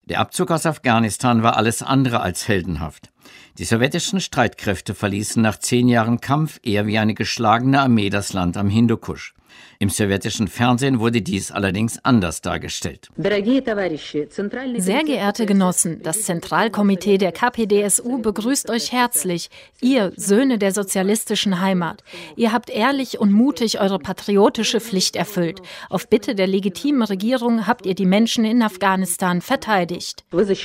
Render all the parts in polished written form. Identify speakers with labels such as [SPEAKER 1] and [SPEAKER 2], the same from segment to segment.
[SPEAKER 1] Der Abzug aus Afghanistan war alles andere als heldenhaft. Die sowjetischen Streitkräfte verließen nach 10 Jahren Kampf eher wie eine geschlagene Armee das Land am Hindukusch. Im sowjetischen Fernsehen wurde dies allerdings anders dargestellt.
[SPEAKER 2] Sehr geehrte Genossen, das Zentralkomitee der KPDSU begrüßt euch herzlich, ihr Söhne der sozialistischen Heimat. Ihr habt ehrlich und mutig eure patriotische Pflicht erfüllt. Auf Bitte der legitimen Regierung habt ihr die Menschen in Afghanistan verteidigt.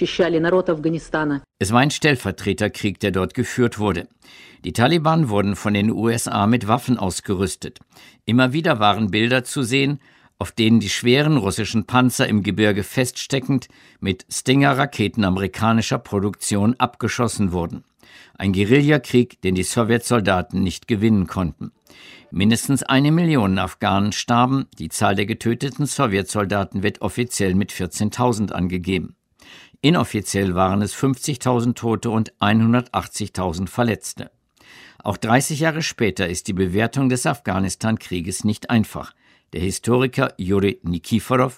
[SPEAKER 1] Es war ein Stellvertreterkrieg, der dort geführt wurde. Die Taliban wurden von den USA mit Waffen ausgerüstet. Immer wieder waren Bilder zu sehen, auf denen die schweren russischen Panzer im Gebirge feststeckend mit Stinger-Raketen amerikanischer Produktion abgeschossen wurden. Ein Guerillakrieg, den die Sowjetsoldaten nicht gewinnen konnten. Mindestens 1 Million Afghanen starben. Die Zahl der getöteten Sowjetsoldaten wird offiziell mit 14.000 angegeben. Inoffiziell waren es 50.000 Tote und 180.000 Verletzte. Auch 30 Jahre später ist die Bewertung des Afghanistan-Krieges nicht einfach. Der Historiker Juri Nikiforov: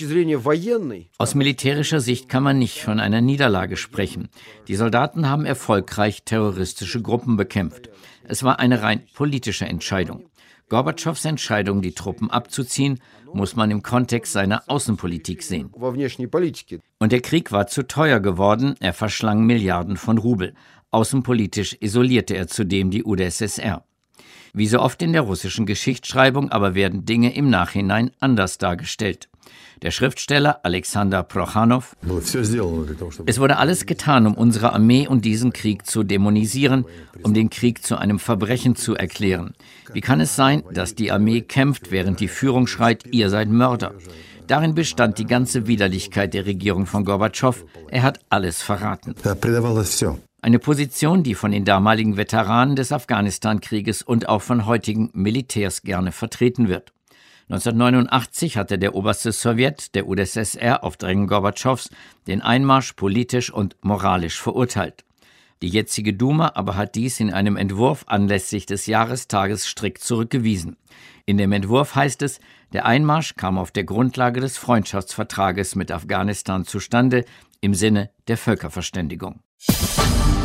[SPEAKER 1] Aus militärischer Sicht kann man nicht von einer Niederlage sprechen. Die Soldaten haben erfolgreich terroristische Gruppen bekämpft. Es war eine rein politische Entscheidung. Gorbatschows Entscheidung, die Truppen abzuziehen, muss man im Kontext seiner Außenpolitik sehen. Und der Krieg war zu teuer geworden, er verschlang Milliarden von Rubel. Außenpolitisch isolierte er zudem die UdSSR. Wie so oft in der russischen Geschichtsschreibung aber werden Dinge im Nachhinein anders dargestellt. Der Schriftsteller Alexander Prochanow: Es wurde alles getan, um unsere Armee und diesen Krieg zu dämonisieren, um den Krieg zu einem Verbrechen zu erklären. Wie kann es sein, dass die Armee kämpft, während die Führung schreit, ihr seid Mörder? Darin bestand die ganze Widerlichkeit der Regierung von Gorbatschow. Er hat alles verraten. Eine Position, die von den damaligen Veteranen des Afghanistan-Krieges und auch von heutigen Militärs gerne vertreten wird. 1989 hatte der oberste Sowjet der UdSSR auf Drängen Gorbatschows den Einmarsch politisch und moralisch verurteilt. Die jetzige Duma aber hat dies in einem Entwurf anlässlich des Jahrestages strikt zurückgewiesen. In dem Entwurf heißt es, der Einmarsch kam auf der Grundlage des Freundschaftsvertrages mit Afghanistan zustande, im Sinne der Völkerverständigung.